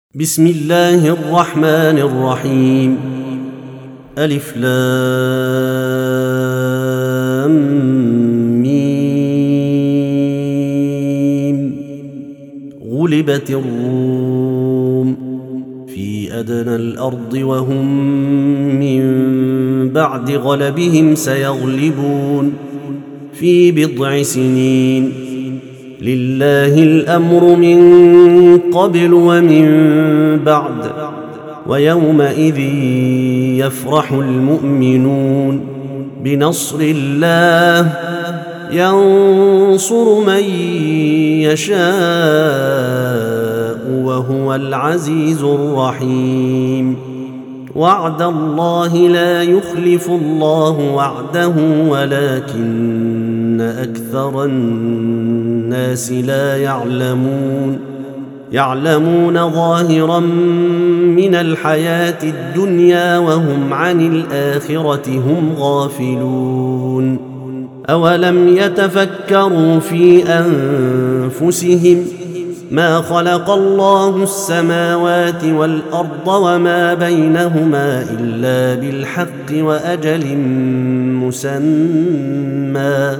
بسم الله الرحمن الرحيم. ألف لام ميم. غلبت الروم في أدنى الأرض وهم من بعد غلبهم سيغلبون في بضع سنين. لله الأمر من قبل ومن بعد ويومئذ يفرح المؤمنون بنصر الله ينصر من يشاء وهو العزيز الرحيم. وعد الله لا يخلف الله وعده ولكن أكثر الناس لا يعلمون ظاهرا من الحياة الدنيا وهم عن الآخرة هم غافلون. أولم يتفكروا في أنفسهم ما خلق الله السماوات والأرض وما بينهما إلا بالحق وأجل مسمى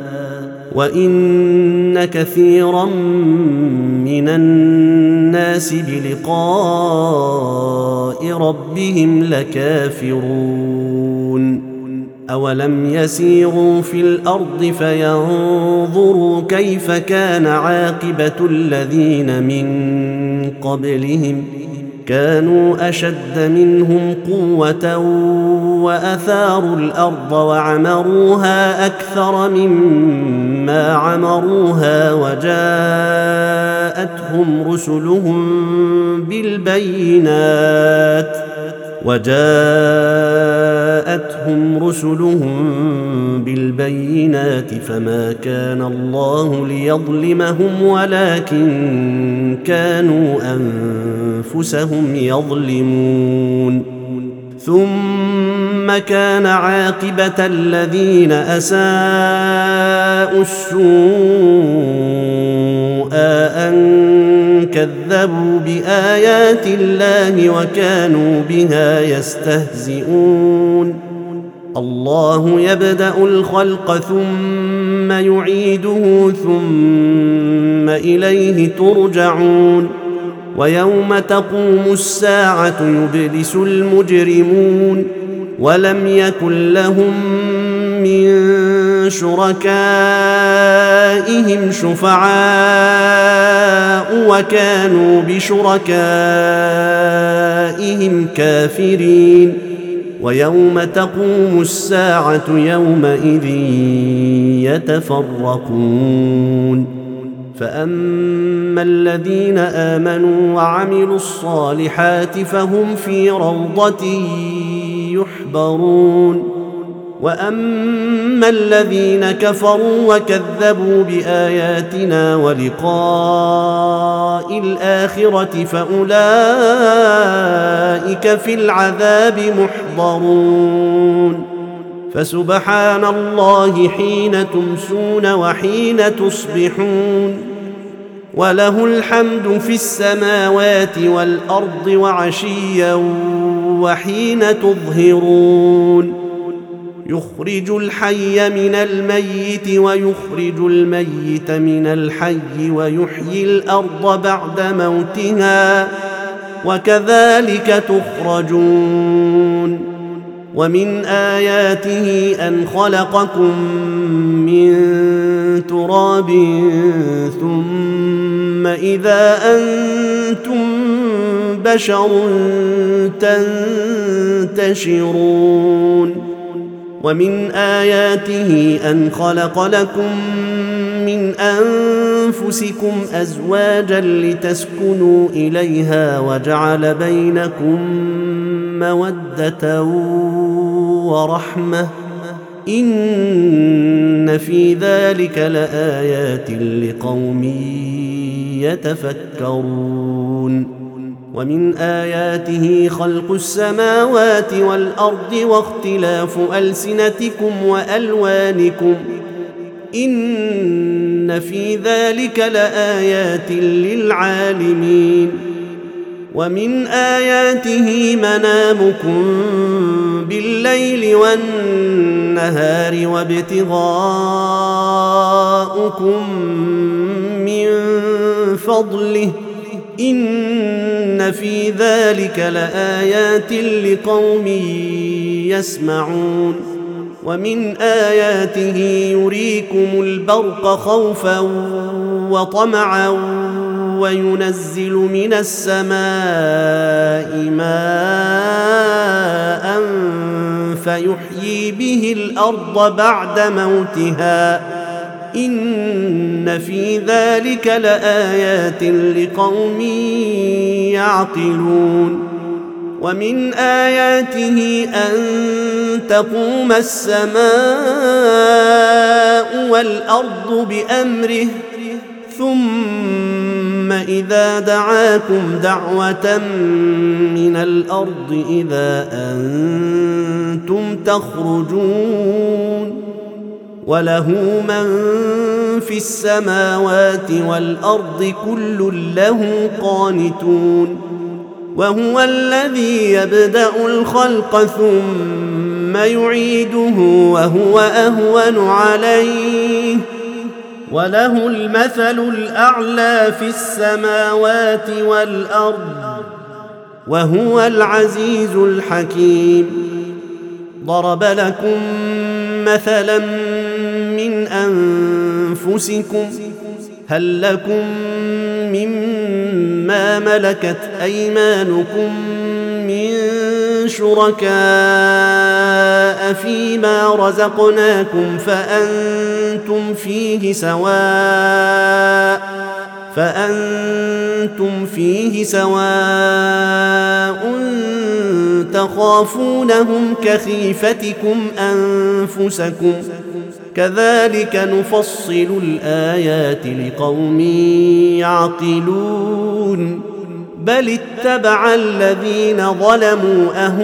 وإن كثيرا من الناس بلقاء ربهم لكافرون. أولم يسيروا في الأرض فينظروا كيف كان عاقبة الذين من قبلهم كانوا أشد منهم قوة وأثاروا الأرض وعمروها أكثر مما عمروها وجاءتهم رسلهم بالبينات فما كان الله ليظلمهم ولكن كانوا أنفسهم يظلمون. ثم كان عاقبة الذين أساءوا السوء أن كذبوا بآيات الله وكانوا بها يستهزئون. الله يبدأ الخلق ثم يعيده ثم إليه ترجعون. ويوم تقوم الساعة يبلس المجرمون ولم يكن لهم من شركائهم شفعاء وكانوا بشركائهم كافرين. ويوم تقوم الساعة يومئذ يتفرقون. فأما الذين آمنوا وعملوا الصالحات فهم في روضة يحبرون. وأما الذين كفروا وكذبوا بآياتنا ولقاء الآخرة فأولئك في العذاب محضرون. فسبحان الله حين تمسون وحين تصبحون وله الحمد في السماوات والأرض وعشيا وحين تظهرون. يخرج الحي من الميت ويخرج الميت من الحي ويحيي الأرض بعد موتها وكذلك تخرجون. ومن آياته أن خلقكم من تراب ثم إذا أنتم بشر تنتشرون. ومن آياته أن خلق لكم من أنفسكم أزواجا لتسكنوا إليها وجعل بينكم مودة ورحمة إن في ذلك لآيات لقوم يتفكرون. ومن آياته خلق السماوات والأرض واختلاف ألسنتكم وألوانكم إن في ذلك لآيات للعالمين ومن آياته منامكم بالليل والنهار وابتغاؤكم من فضله إن في ذلك لآيات لقوم يسمعون ومن آياته يريكم البرق خوفا وطمعا وينزل من السماء ماء فيحيي به الأرض بعد موتها إن في ذلك لآيات لقوم يعقلون ومن آياته أن تقوم السماء والأرض بأمره ثم إذا دعاكم دعوة من الأرض إذا أنتم تخرجون وله من في السماوات والأرض كل له قانتون وهو الذي يبدأ الخلق ثم يعيده وهو أهون عليه وله المثل الأعلى في السماوات والأرض وهو العزيز الحكيم ضرب لكم مثلا من أنفسكم هل لكم مما ملكت أيمانكم من شركاء فيما رزقناكم فأنتم فيه سواء تخافونهم كخيفتكم أنفسكم كذلك نفصل الآيات لقوم يعقلون بل اتبع الذين ظلموا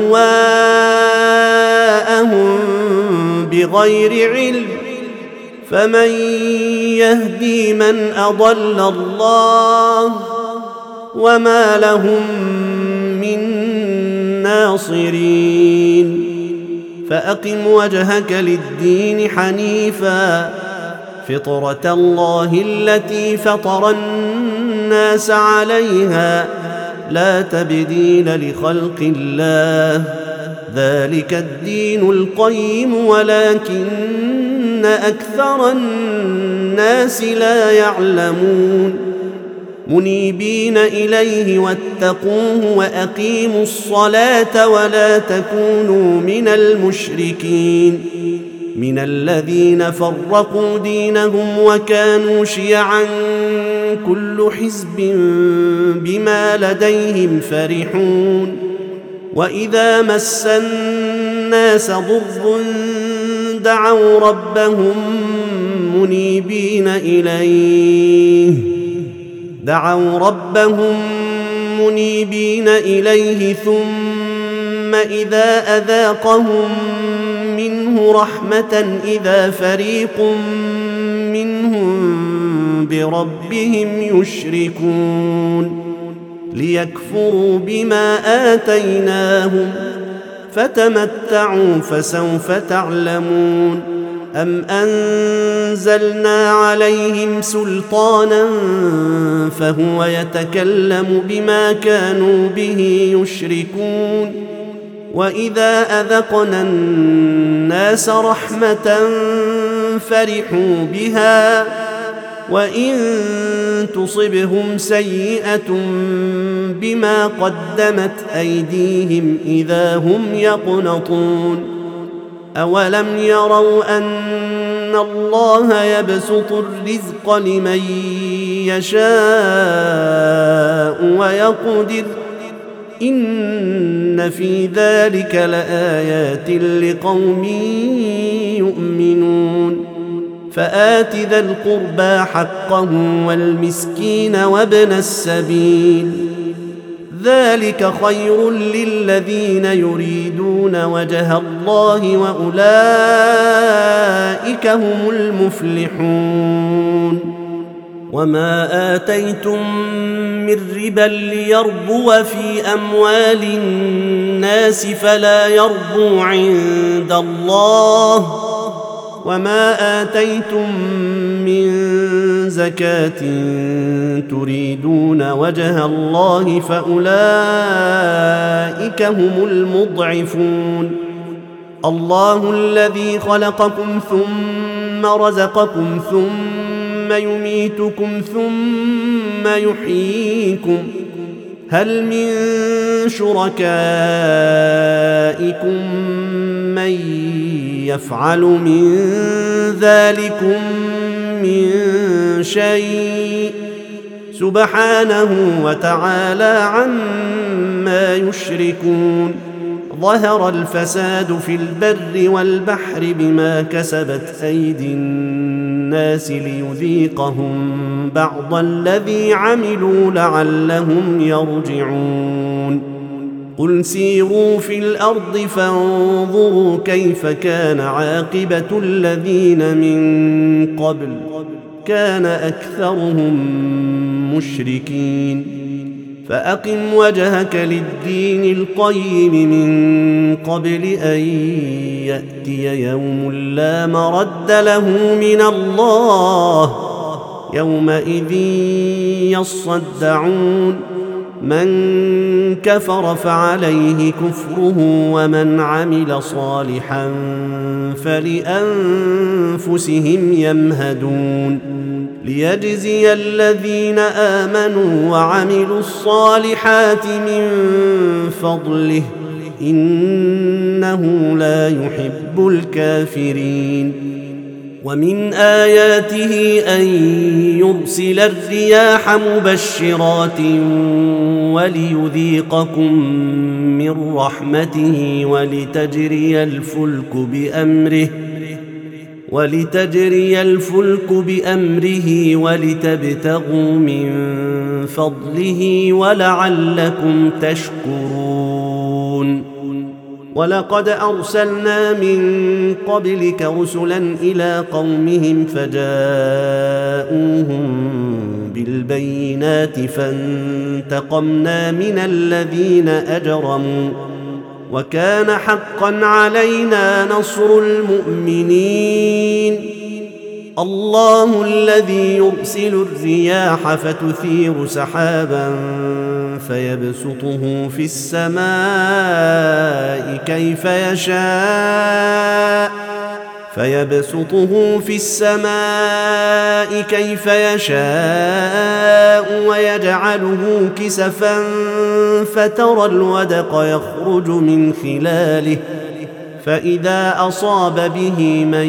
أهواءهم بغير علم فمن يهدي من أضل الله وما لهم من ناصرين فأقم وجهك للدين حنيفا فطرة الله التي فطر الناس عليها لا تبديل لخلق الله ذلك الدين القيم ولكن أكثر الناس لا يعلمون منيبين إليه واتقوه وأقيموا الصلاة ولا تكونوا من المشركين من الذين فرقوا دينهم وكانوا شيعا كل حزب بما لديهم فرحون وإذا مس الناس ضر دعوا ربهم منيبين إليه ثم إذا أذاقهم منه رحمة إذا فريق منهم بربهم يشركون ليكفروا بما آتيناهم فتمتعوا فسوف تعلمون أم أنزلنا عليهم سلطانا فهو يتكلم بما كانوا به يشركون وإذا أذقنا الناس رحمة فرحوا بها وإن تصبهم سيئة بما قدمت أيديهم إذا هم يقنطون أولم يروا أن الله يبسط الرزق لمن يشاء ويقدر إن في ذلك لآيات لقوم يؤمنون فآت ذا القربى حقه والمسكين وابن السبيل ذلك خير للذين يريدون وجه الله وأولئك هم المفلحون وما آتيتم من ربا ليربو في أموال الناس فلا يربو عند الله، وما آتيتم من زكاة تريدون وجه الله فأولئك هم المضعفون. الله الذي خلقكم ثم رزقكم ثم يميتكم ثم يحييكم، هل من شركائكم من يفعل من ذلكم من شيء؟ سبحانه وتعالى عما يشركون. ظهر الفساد في البر والبحر بما كسبت أيدي الناس ليذيقهم بعض الذي عملوا لعلهم يرجعون. قل سيروا في الأرض فانظروا كيف كان عاقبة الذين من قبل، كان أكثرهم مشركين. فأقم وجهك للدين القيم من قبل أن يأتي يوم لا مرد له من الله، يومئذ يصدعون. من كفر فعليه كفره ومن عمل صالحا فلأنفسهم يمهدون، ليجزي الذين آمنوا وعملوا الصالحات من فضله إنه لا يحب الكافرين. ومن آياته أن يرسل الرياح مبشرات وليذيقكم من رحمته ولتجري الفلك بأمره ولتبتغوا من فضله ولعلكم تشكرون. ولقد أرسلنا من قبلك رسلا إلى قومهم فجاءوهم بالبينات فانتقمنا من الذين أجرموا وكان حقا علينا نصر المؤمنين. الله الذي يرسل الرياح فتثير سحابا فيبسطه في السماء كيف يشاء ويجعله كسفا فترى الودق يخرج من خلاله فإذا أصاب به من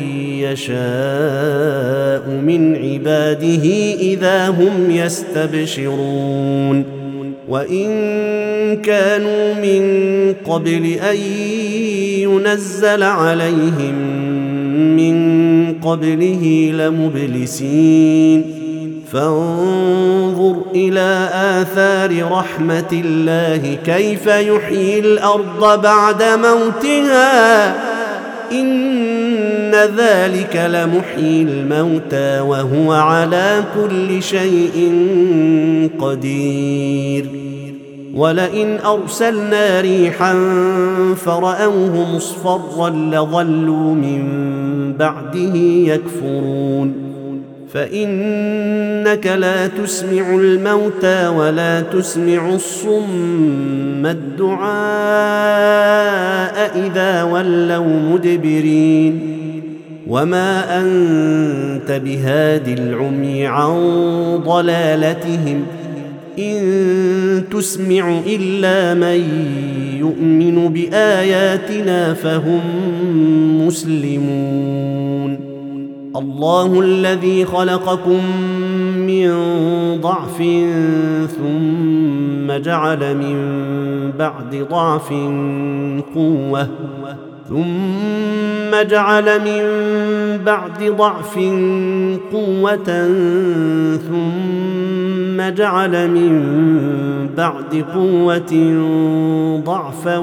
يشاء من عباده إذا هم يستبشرون. وإن كانوا من قبل أن ينزل عليهم من قبله لمبلسين. فانظر إلى آثار رحمة الله كيف يحيي الأرض بعد موتها إن ذلك لمحيي الموتى وهو على كل شيء قدير. ولئن أرسلنا ريحا فرأوه مصفرا لظلوا من بعده يكفرون. فإنك لا تسمع الموتى ولا تسمع الصم الدعاء إذا ولوا مدبرين. وما أنت بهاد العمي عن ضلالتهم إن تسمع إلا من يؤمن بآياتنا فهم مسلمون. الله الذي خلقكم من ضعف ثم جعل من بعد ضعف قوة ثم جعل من بعد ضعف قوة ثم جعل من بعد قوة ضعفا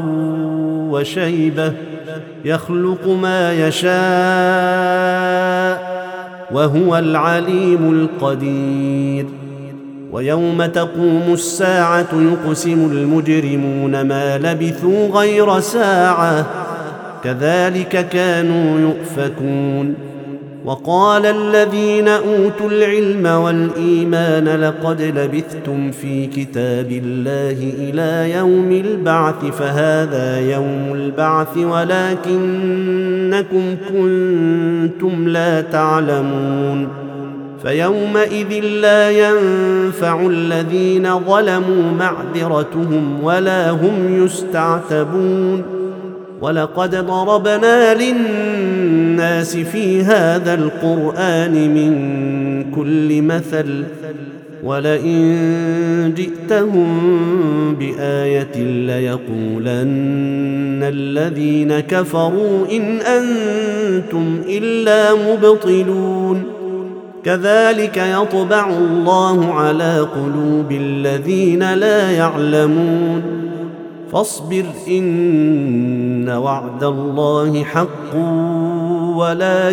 وشيبة يخلق ما يشاء وهو العليم القدير. ويوم تقوم الساعة يقسم المجرمون ما لبثوا غير ساعة كذلك كانوا يؤفكون. وقال الذين أوتوا العلم والإيمان لقد لبثتم في كتاب الله إلى يوم البعث فهذا يوم البعث ولكنكم كنتم لا تعلمون. فيومئذ لا ينفع الذين ظلموا معذرتهم ولا هم يستعتبون. ولقد ضربنا للناس في هذا القرآن من كل مثل ولئن جئتهم بآية ليقولن الذين كفروا إن أنتم إلا مبطلون. كذلك يطبع الله على قلوب الذين لا يعلمون. فاصبر إن وعد الله حق ولا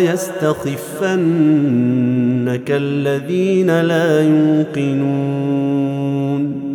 يستخفنك الذين لا يوقنون.